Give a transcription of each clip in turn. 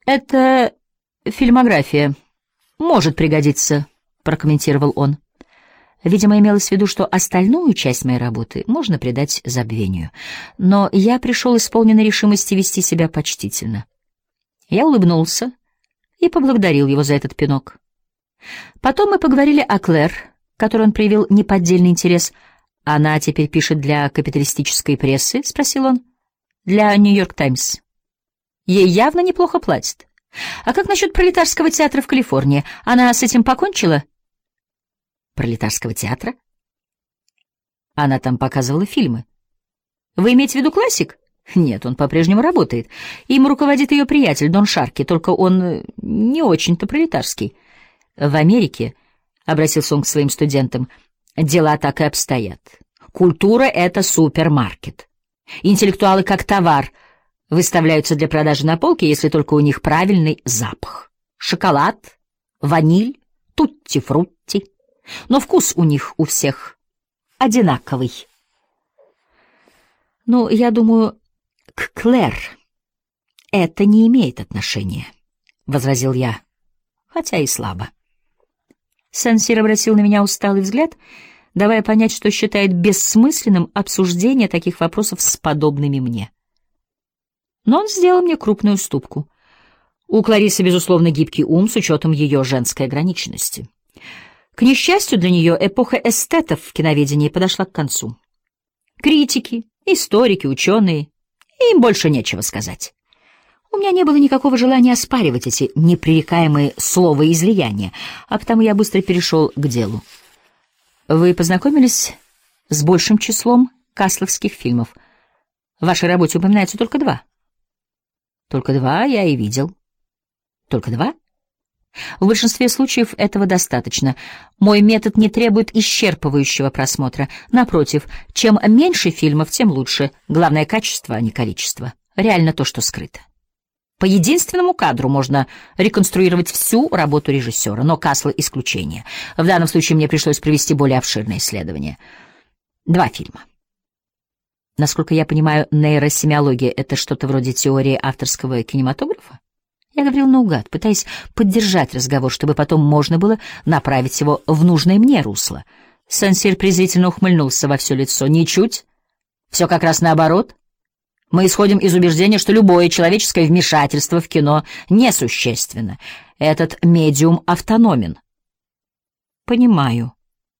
«Это фильмография. Может пригодиться», — прокомментировал он. Видимо, имелось в виду, что остальную часть моей работы можно предать забвению. Но я пришел исполненной решимости вести себя почтительно. Я улыбнулся и поблагодарил его за этот пинок. Потом мы поговорили о Клэр, которой он проявил неподдельный интерес. «Она теперь пишет для капиталистической прессы?» — спросил он. «Для «Нью-Йорк Таймс». Ей явно неплохо платят. А как насчет пролетарского театра в Калифорнии? Она с этим покончила?» «Пролетарского театра?» Она там показывала фильмы. «Вы имеете в виду классик?» «Нет, он по-прежнему работает. Им руководит ее приятель Дон Шарки, только он не очень-то пролетарский. В Америке, — обратился он к своим студентам, — дела так и обстоят. Культура — это супермаркет. Интеллектуалы как товар выставляются для продажи на полке, если только у них правильный запах. Шоколад, ваниль, тутти-фрутти. Но вкус у них у всех одинаковый». «Ну, я думаю, к Клэр это не имеет отношения», — возразил я, хотя и слабо. Сен-Сир обратил на меня усталый взгляд, давая понять, что считает бессмысленным обсуждение таких вопросов с подобными мне. Но он сделал мне крупную уступку. У Кларисы, безусловно, гибкий ум с учетом ее женской ограниченности. К несчастью для нее, эпоха эстетов в киноведении подошла к концу. Критики, историки, ученые, им больше нечего сказать. У меня не было никакого желания оспаривать эти непререкаемые словоизлияния, а потому я быстро перешел к делу. «Вы познакомились с большим числом касловских фильмов. В вашей работе упоминается только 2. «Только 2 я и видел». «Только 2? В большинстве случаев этого достаточно. Мой метод не требует исчерпывающего просмотра. Напротив, чем меньше фильмов, тем лучше. Главное — качество, а не количество. Реально то, что скрыто. По единственному кадру можно реконструировать всю работу режиссера, но Касл — исключение. В данном случае мне пришлось провести более обширное исследование. 2 фильма. Насколько я понимаю, нейросемиология — это что-то вроде теории авторского кинематографа? Я говорил наугад, пытаясь поддержать разговор, чтобы потом можно было направить его в нужное мне русло. Сен-Сир презрительно ухмыльнулся во все лицо. «Ничуть. Все как раз наоборот. Мы исходим из убеждения, что любое человеческое вмешательство в кино несущественно. Этот медиум автономен». «Понимаю».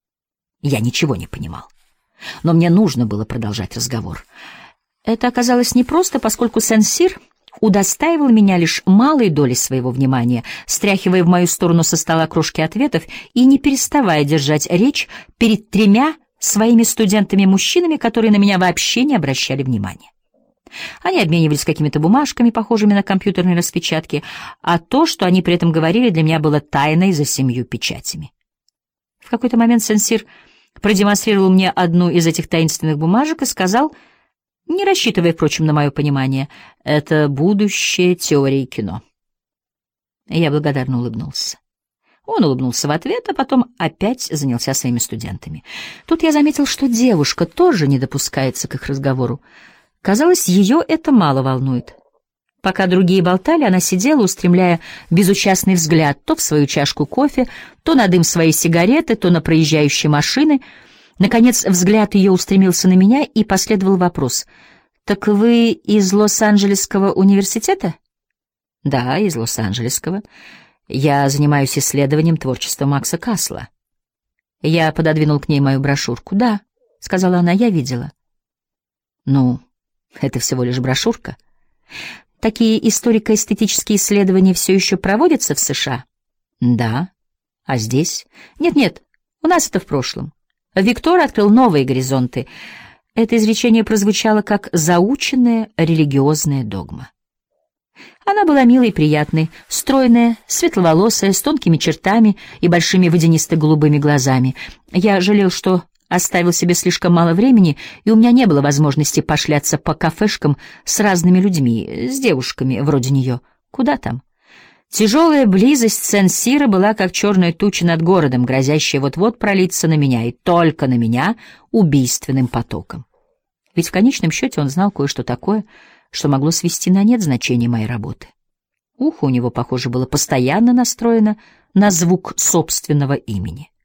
Я ничего не понимал. Но мне нужно было продолжать разговор. Это оказалось непросто, поскольку Сен-Сир удостаивал меня лишь малой долей своего внимания, стряхивая в мою сторону со стола крошки ответов и не переставая держать речь перед 3 своими студентами-мужчинами, которые на меня вообще не обращали внимания. Они обменивались какими-то бумажками, похожими на компьютерные распечатки, а то, что они при этом говорили, для меня было тайной за 7 печатями. В какой-то момент Сен-Сир продемонстрировал мне одну из этих таинственных бумажек и сказал, не рассчитывая, впрочем, на мое понимание, «Это будущее теории кино». Я благодарно улыбнулся. Он улыбнулся в ответ, а потом опять занялся своими студентами. Тут я заметил, что девушка тоже не допускается к их разговору. Казалось, ее это мало волнует. Пока другие болтали, она сидела, устремляя безучастный взгляд то в свою чашку кофе, то на дым своей сигареты, то на проезжающие машины. Наконец, взгляд ее устремился на меня, и последовал вопрос. «Так вы из Лос-Анджелесского университета?» «Да, из Лос-Анджелесского. Я занимаюсь исследованием творчества Макса Касла». Я пододвинул к ней мою брошюрку. «Да», — сказала она, — «я видела». «Ну, это всего лишь брошюрка. Такие историко-эстетические исследования все еще проводятся в США?» «Да. А здесь?» «Нет-нет, у нас это в прошлом. Виктор открыл новые горизонты». Это изречение прозвучало как заученная религиозная догма. Она была милой и приятной, стройная, светловолосая, с тонкими чертами и большими водянисто-голубыми глазами. Я жалел, что оставил себе слишком мало времени, и у меня не было возможности пошляться по кафешкам с разными людьми, с девушками вроде нее. Куда там? Тяжелая близость Сен-Сира была как черная туча над городом, грозящая вот-вот пролиться на меня, и только на меня, убийственным потоком. Ведь в конечном счете он знал кое-что такое, что могло свести на нет значение моей работы. Ухо у него, похоже, было постоянно настроено на звук собственного имени.